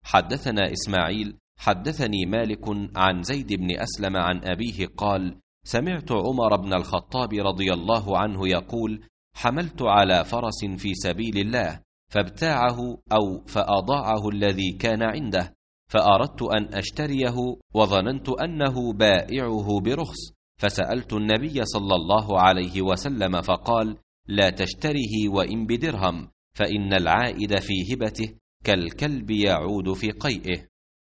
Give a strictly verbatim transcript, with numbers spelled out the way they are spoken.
حدثنا إسماعيل حدثني مالك عن زيد بن أسلم عن أبيه قال: سمعت عمر بن الخطاب رضي الله عنه يقول: حملت على فرس في سبيل الله فابتاعه أو فأضاعه الذي كان عنده، فأردت أن أشتريه وظننت أنه بائعه برخص، فسألت النبي صلى الله عليه وسلم فقال: لا تشتره وإن بدرهم، فإن العائد في هبته كالكلب يعود في قيئه.